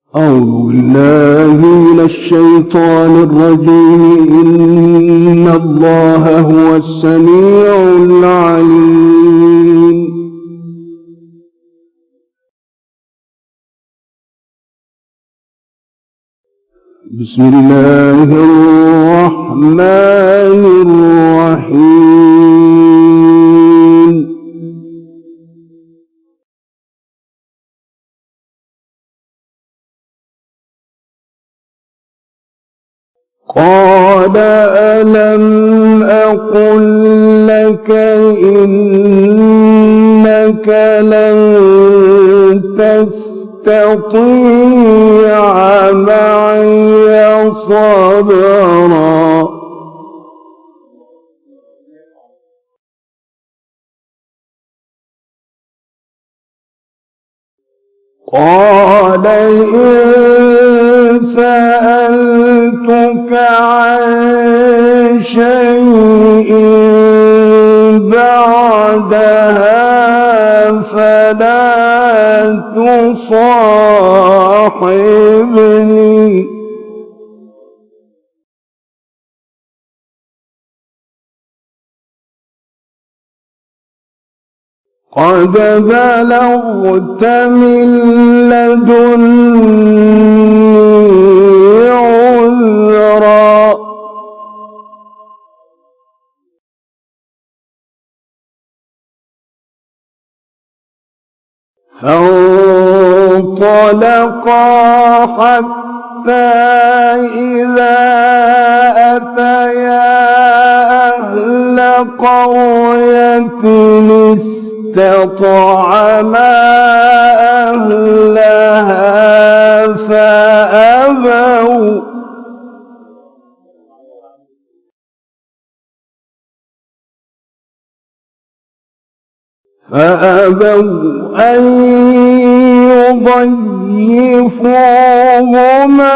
أعوذ بالله من الشيطان الرجيم. إن الله هو السميع العليم. بسم الله الرحمن الرحيم. قال ألم أقل لك إنك لن تستطيع معي صبرا. قال إن سألتك عن شيء بعدها فلا تصاحبني. قد بلغت من لدني عذرا. فانطلقا حتى إذا أتيا أهل قرية استطعما أهلها فأبوا أن يضيفوهما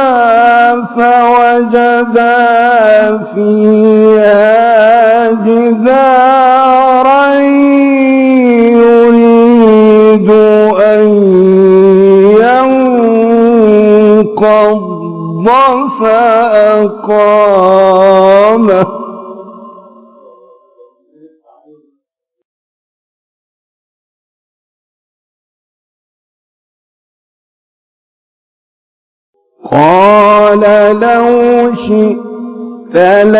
فوجدا فيها جدارا يريد أن ينقض فأقامه. قال لو شئت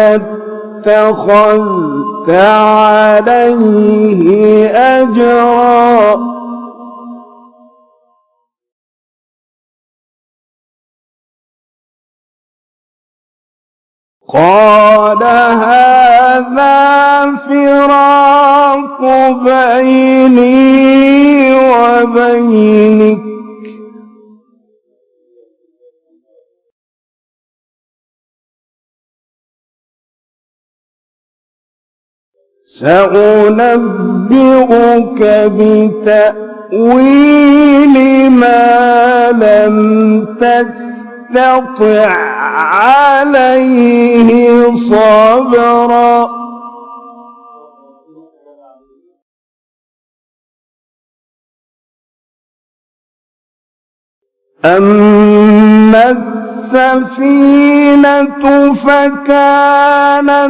لاتخذت عليه أجرا. قال هذا فراق بيني وبينك سأنبئك بتأويل ما لم تستطع عليه صبرا. أما السفينة فكانت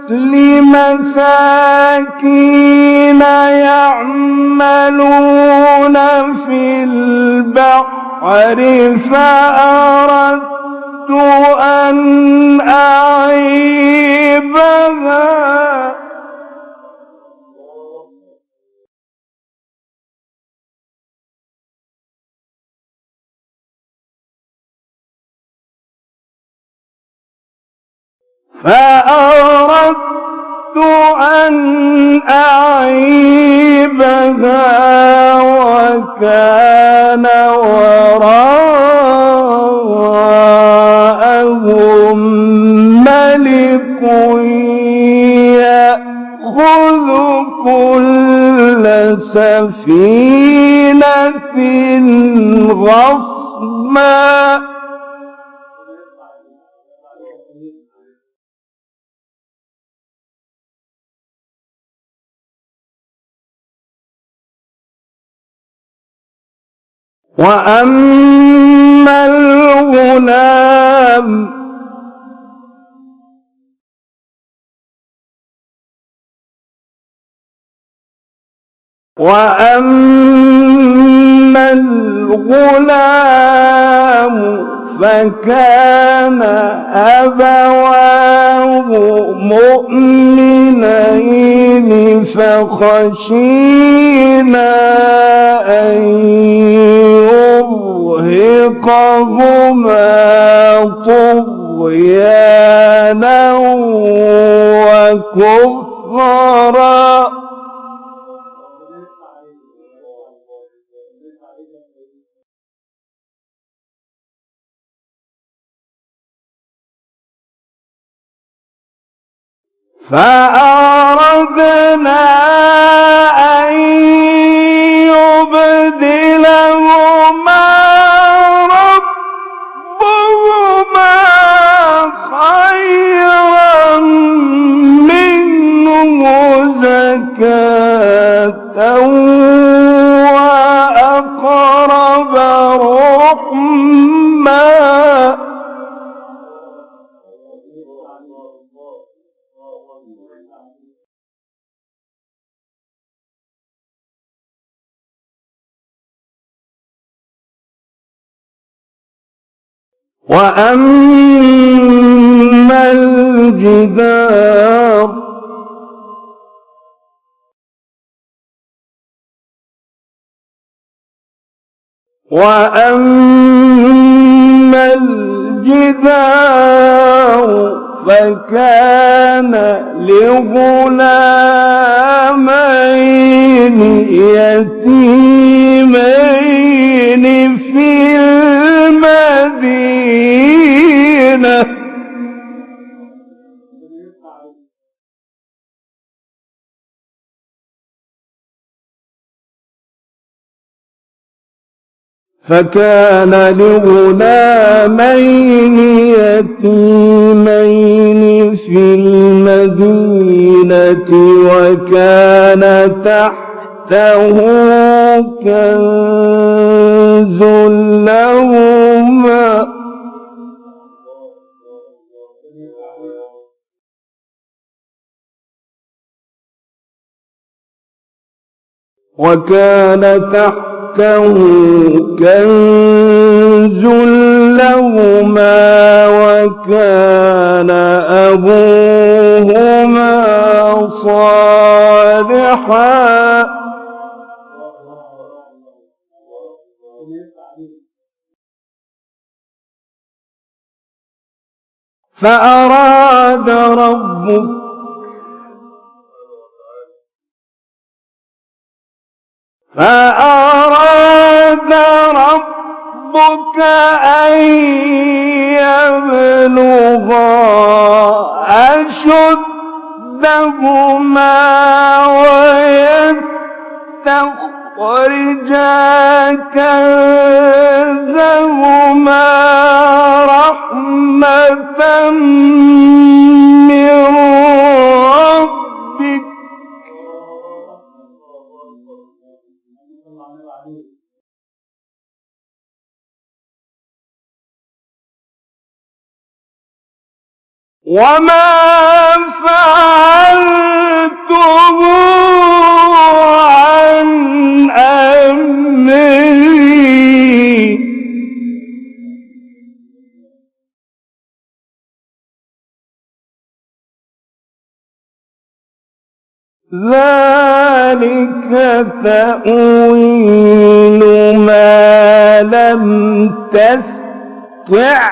لمساكين يعملون في البحر فأردت أن أعيبها وكان وراءهم ملك يأخذ كل سفينة غصبا. وأما الغلام وأما الغلام فكان أبواه مؤمنين فخشينا أن يرهقهما طغيانا وكفرا فأردنا أن يبدلهما ربهما خيرا منه زكاة وأقرب رحما وأما الجدار فكان لغلامين يتيمين في المدينة فكان لغلامين يتيمين في المدينة وكان تحته كنز لهما وكان أبوهما صالحا فأراد ربك أن يبلغا أشدهما ويستخرجا كنزهما رحمة من ربك وما فعلته عن أمري ذلك تأويل ما لم تستطع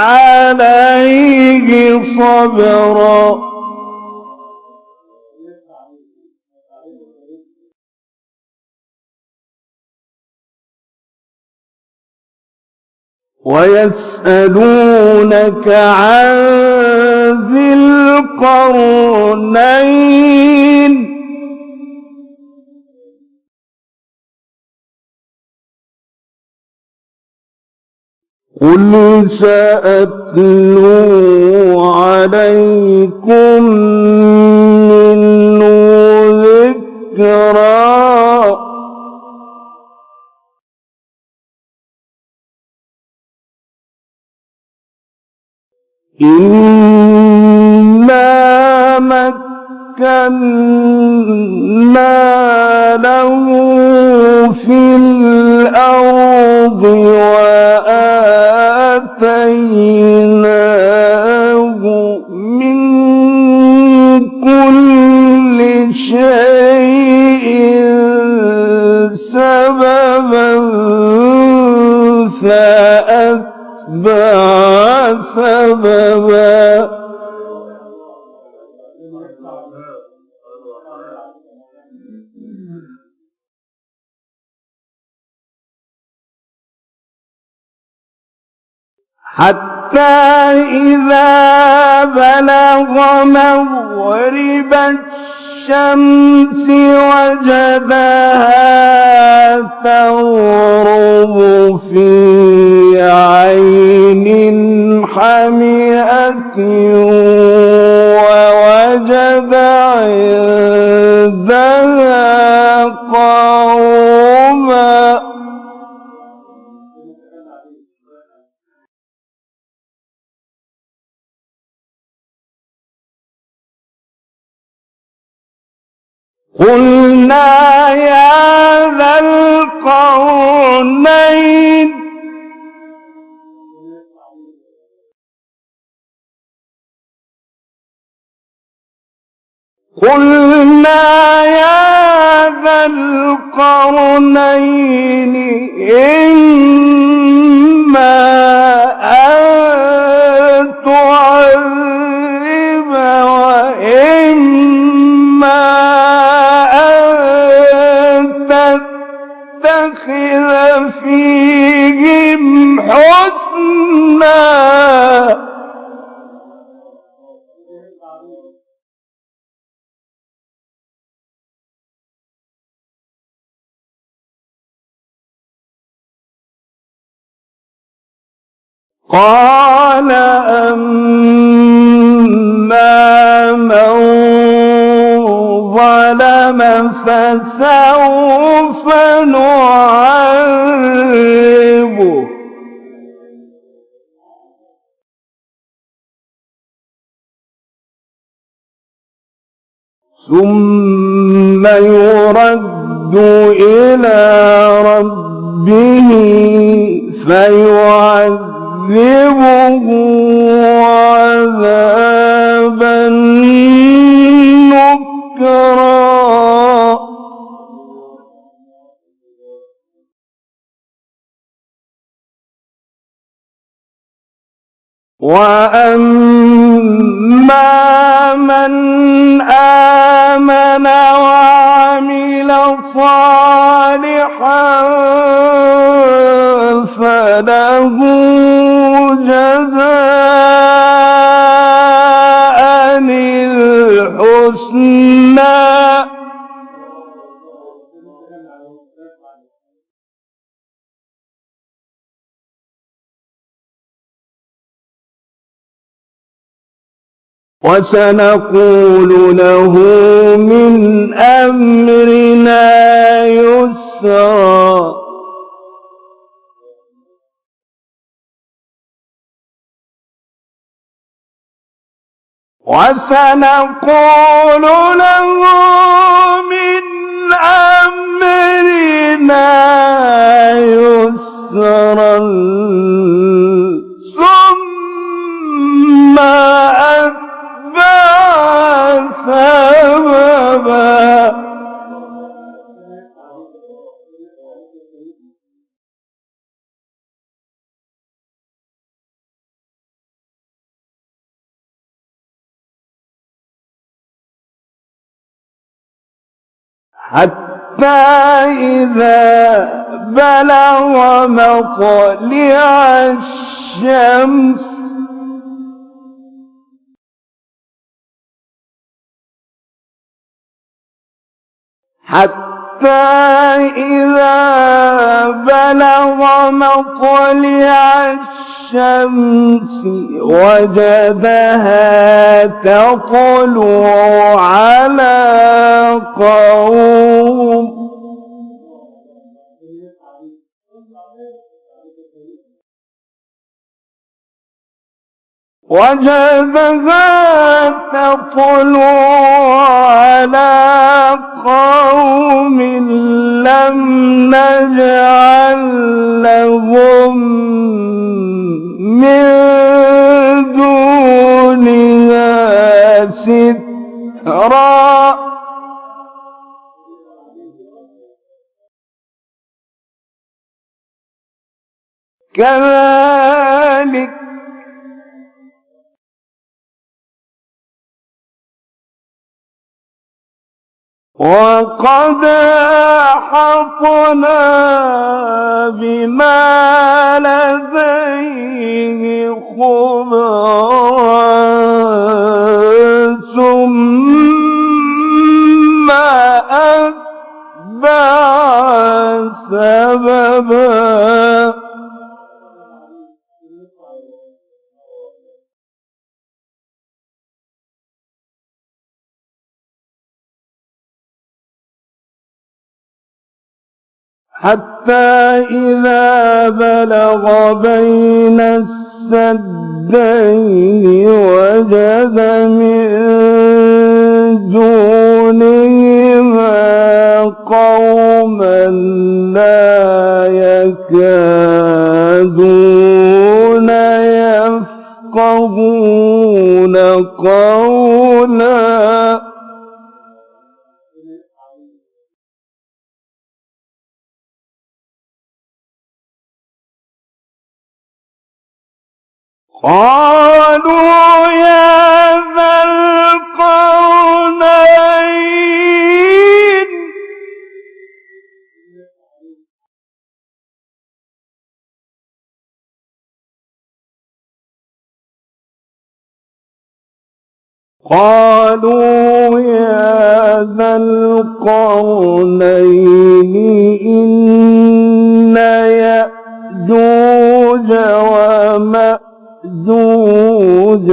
عليه صبرا ويسألونك عن ذي القرنين قل سأتلو عليكم منه ذكرا إنا مكنا له في الأرض وآتيناه من كل شيء سببا فأتبع سببا حتى إذا بلغ مغرب الشمس وجدها تغرب في عين حمئة ووجد عندها قوما قلنا يا ذا القرنين إما أن تعذب وإما أن تتخذ فيهم حسنا قال أما من ظلم فسوف نعذبه ثم يرد إلى ربه فيعذبه عذابا نكرا وأما من آمن وعمل صالحا فله جزاء الحسنى وسنقول له من أمرنا يسرا وسنقول له من أمرنا يسرا ثم أتبع سببا حتى إذا بلغ مطلع الشمس وجدها تطلع على قوم وجدها تطلع على قوم لم نجعل لهم من دونها سترا كذلك وقد أحطنا بما لديه خبرا ثم أتبع سببا حتى إذا بلغ بين السدين وجد من دونهما قوما لا يكادون يفقهون قولا قالوا يا ذا القرنين إن يأجوج ومأجوج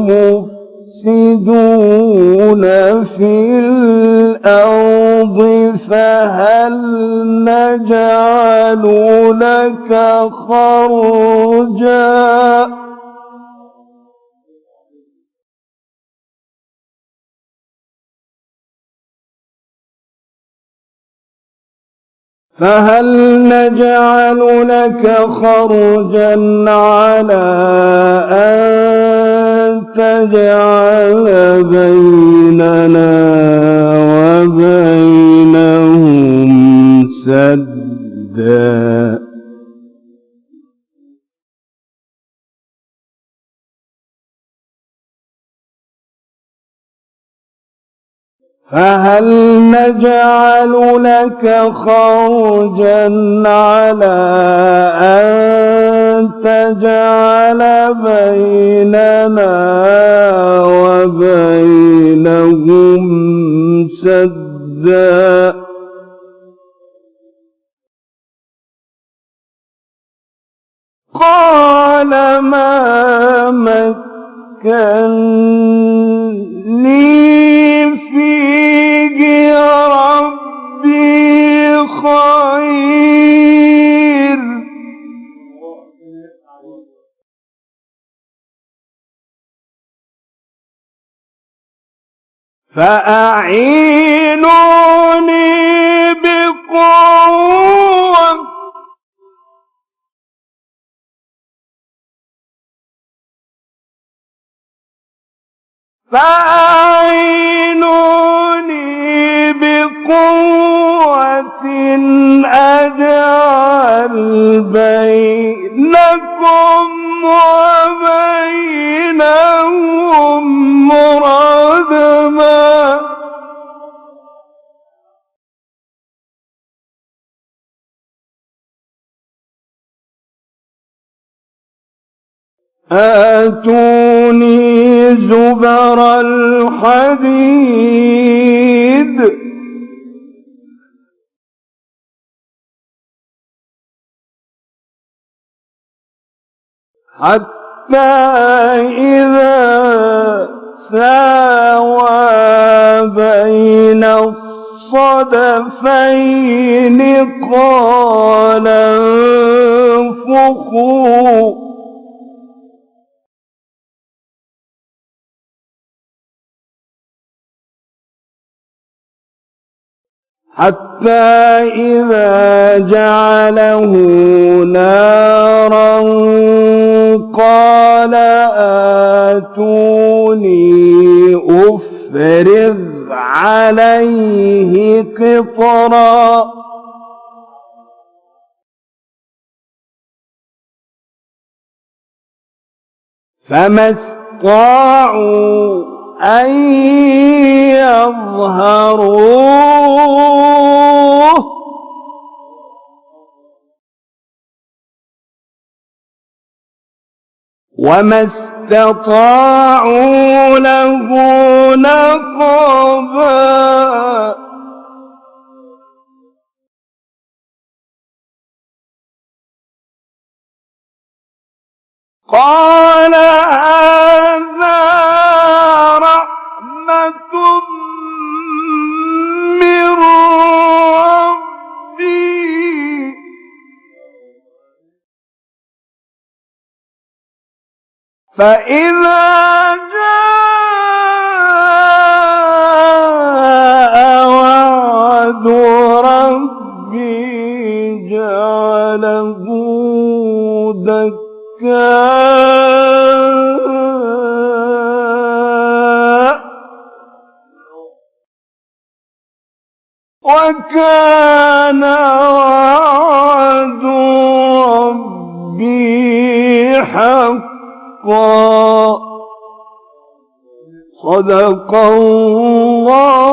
مفسدون في الأرض فهل نجعل لك خرجا على أن تجعل بيننا وبينهم سدا فهل نجعل لك خرجا على أن تجعل بيننا وبينهم سدا قال ما مكني فيه ربي خير فأعينوني بقوة أجعل بينكم وبينهم ردما آتوني زبر الحديد حتى إذا ساوى بين الصدفين قال انفخوا حتى إذا جعله نارا قال آتوني أفرغ عليه قطرا فما استطاعوا أن يظهروه وما استطاعوا له نقبا قال هذا رحمة من ربي فإذا جاء وعد ربي جعله دكاء وكان وعد ربي حقا صدق الله